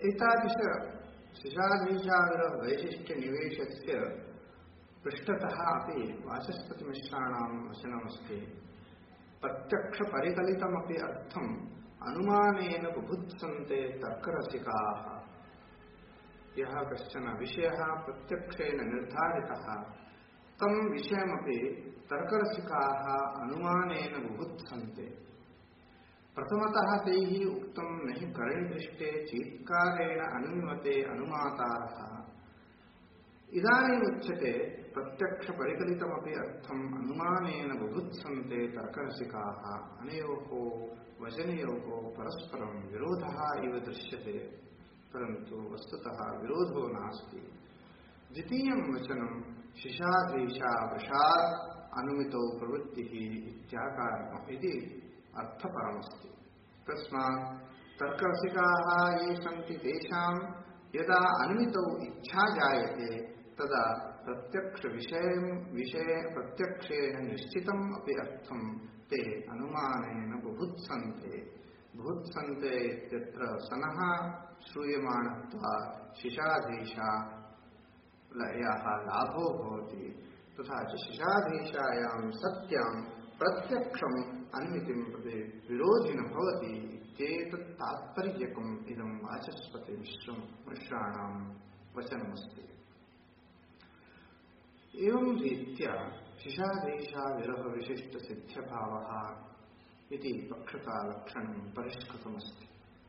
एतादृश शिशाधीशाविरह वैशिष्ट्यनिवेशस्य पृष्ठतः अपि वाचस्पतिमिश्राणां वचनमस्ति। प्रत्यक्षपरिकलितमपि अर्थम् अनुमानेन बुभुत्सन्ते तर्करसिकाः। यः कश्चन विषयः प्रत्यक्षेण निर्धारितः तं विषयमपि तर्करसिकाः अनुमानेन बुभुत्सन्ते। प्रथमतः तैः उक्तं न हि करणिदृष्टे चीत्कारेण अनुमिमते अनुमातारः। इदानीम् उच्यते प्रत्यक्षपरिकलितमपि अर्थम् अनुमानेन बुभुत्सन्ते तर्करसिकाः। अनयोः वचनयोः परस्परं विरोधः इव दृश्यते, परन्तु वस्तुतः विरोधो नास्ति। द्वितीयं वचनं शिशाधीशा वशात् अनुमितौ प्रवृत्तिः इत्याकारकम् इति अर्थपरमस्ति। तस्मात् तर्करसिकाः ये सन्ति तेषां यदा अनुमितौ इच्छा जायते तदा प्रत्यक्षेण निश्चितम् अपि अर्थं ते अनुमानेन बुभुत्सन्ते। बुभुत्सन्ते इत्यत्र सनः श्रूयमाणत्वात् शिशाधीशायाः लाभो भवति। तथा च शिशाधीशायां सत्यां प्रत्यक्षम् अनुमितिं प्रति विरोधि न भवति इत्येतत् तात्पर्यकम् इदं वाचस्पतिमिश्राणां वचनमस्ति। एवं रीत्या शिशाधीशाविरहविशिष्टसिद्ध्यभावः इति पक्षतालक्षणं परिष्कृतमस्ति।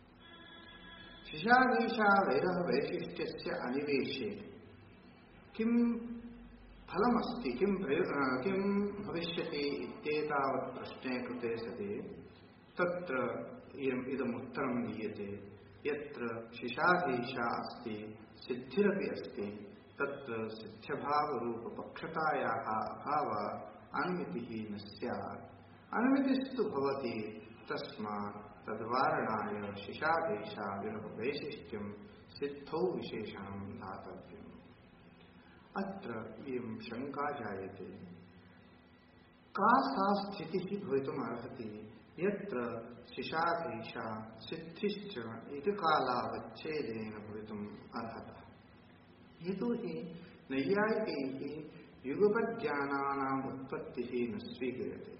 शिशाधीशाविरहवैशिष्ट्यस्य अनिवेशे किं फलमस्ति, किं भविष्यति इत्येतावत् प्रश्ने कृते सति तत्र इदम् उत्तरं दीयते। यत्र शिशाधीशा अस्ति सिद्धिरपि अस्ति तत्र सिद्ध्यभावरूपपक्षतायाः अभावात् अनुमितिः न स्यात्। अनुमितिस्तु भवति, तस्मात् तद्वारणाय शिशाधीशाविरहवैशिष्ट्यं सिद्धौ विशेषणं दातव्यम्। अत्र इयं शङ्का जायते, का सा स्थितिः भवितुमर्हति यत्र शिशाधीशा सिद्धिश्च एककालावच्छेदेन भवितुम् अर्हतः। यतोहि नैयायिकैः युगपज्ञानानाम् उत्पत्तिः न स्वीक्रियते।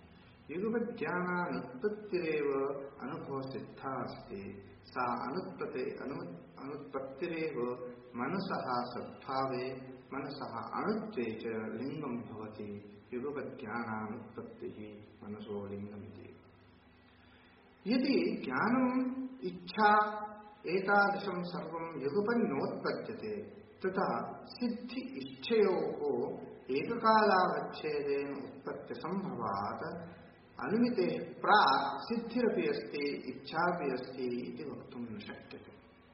युगपज्ञानानुत्पत्तिरेव अनुभवसिद्धा अस्ति। सा अनुत्पत्तिरेव मनसः सद्भावे मनसः अणुत्वे च लिङ्गं भवति। युगपज्ञानानुत्पत्तिः मनसो लिङ्गमिति। यदि ज्ञानम् इच्छा एतादृशं सर्वं युगपन्नोत्पद्यते तथा सिद्धि इच्छयोः एककालावच्छेदेन उत्पत्तिसम्भवात् अनुमितेः प्राक् सिद्धिरपि अस्ति इच्छापि अस्ति इति वक्तुं न शक्यते।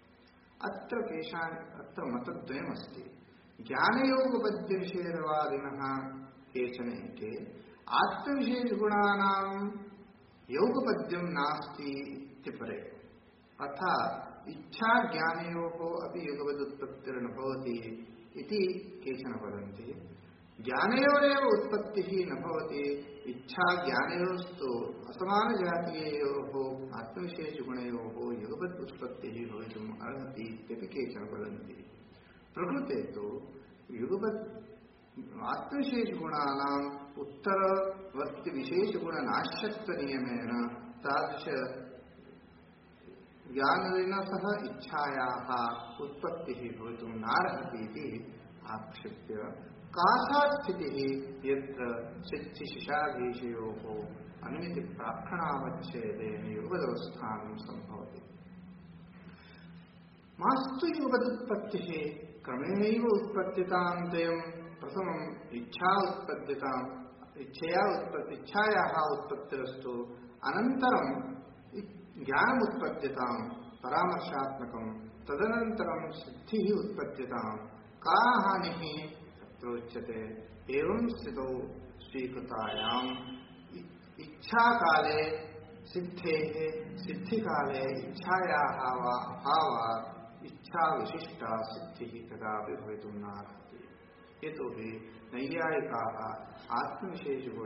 अत्र मतद्वयमस्ति। ज्ञानयोगपद्यनिषेधवादिनः केचन एके आत्मविशेषगुणानां योगपद्यं नास्ति इत्यपरे, अर्थात् इच्छा ज्ञानयोः अपि युगपदुत्पत्तिर्न भवति इति केचन वदन्ति। ज्ञानयोरेव उत्पत्तिः न भवति, इच्छा ज्ञानयोस्तु असमानजातीययोः आत्मविशेषगुणयोः युगपद् उत्पत्तिः भवितुम् अर्हति इत्यपि केचन वदन्ति। प्रकृते तु युगपद् आत्मविशेषगुणानाम् उत्तरवर्तिविशेषगुणनाश्यत्वनियमेन तादृश ज्ञानेन सह इच्छायाः उत्पत्तिः भवितुं नार्हति इति आक्षिप्य का सा स्थितिः यत्र सिद्धिशिशाधीशयोः अनुमितिप्राक्षणावच्छेदेन युगपदवस्थानं सम्भवति। मास्तु युगपदुत्पत्तिः क्रमेणैव उत्पत्तितां द्वयं। प्रथमम् इच्छायाः उत्पत्तिरस्तु, अनन्तरं ज्ञानमुत्पद्यतां परामर्शात्मकं, तदनन्तरं सिद्धिः उत्पद्यतां। का हानिः तत्रोच्यते। एवं स्थितौ स्वीकृतायाम् इच्छाकाले सिद्धेः सिद्धिकाले इच्छायाः वा अभावात् इच्छाविशिष्टा सिद्धिः कदापि भवितुं नार्हति। यतोहि नैयायिकाः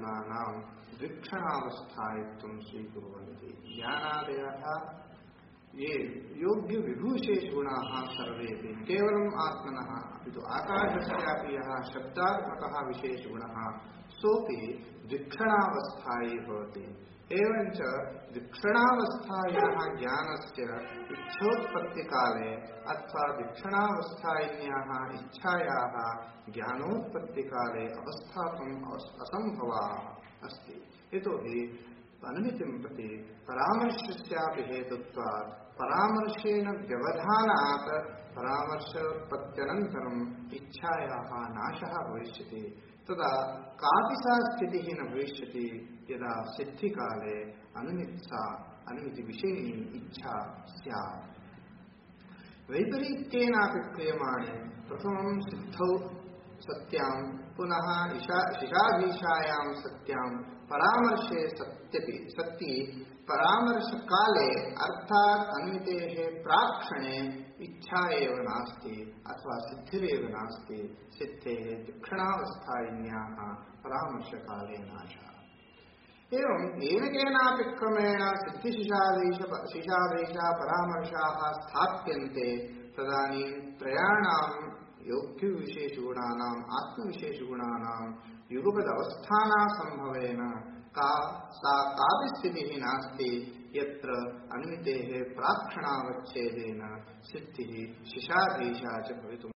आत्मविशेषगुणानां द्विक्षणावस्थायत्वं स्वीकुर्वन्ति। ज्ञानादयः ये योग्य विभूषेष गुणाः सर्वेपि केवलम् आत्मनः अपि तु आकाशस्यापि यः शब्दात्मकः विशेषगुणः सोऽपि दिक्षणावस्थायी भवति। एवञ्च दिक्षणावस्थायाः ज्ञानस्य इच्छोत्पत्तिकाले अथवा दिक्षणावस्थायिन्याः इच्छायाः ज्ञानोत्पत्तिकाले अवस्थातुम् असम्भवः अस्ति। यतोहि अनुमितिं प्रति परामर्शस्यापि हेतुत्वात् परामर्शेन व्यवधानात् परामर्शोत्पत्त्यनन्तरम् इच्छायाः नाशः भविष्यति। तदा कापि सा स्थितिः न भविष्यति यदा सिद्धिकाले अनुमितिविषयिणी इच्छा स्यात्। वैपरीत्येनापि क्रियमाणे प्रथमं सिद्धौ सत्यां पुनः शिशाधीशायां सत्यां परामर्शे सत्ति परामर्शकाले अर्थात् अनुमितेः प्राक्षणे इच्छा एव नास्ति अथवा सिद्धिरेव नास्ति। सिद्धेः दिक्षणावस्थायिन्याः परामर्शकाले नाशः। एवं येन केनापि क्रमेण सिद्धिशिशाधीश परामर्शाः स्थाप्यन्ते तदानीं त्रयाणां योग्यविशेषगुणानाम् आत्मविशेषगुणानां युगपदवस्थाना संभवेन कापि स्थितिः नास्ति यत्र अनुमितेः प्राक्षणावच्छेदेन सिद्धिः शिशाधीशा च भवितुम्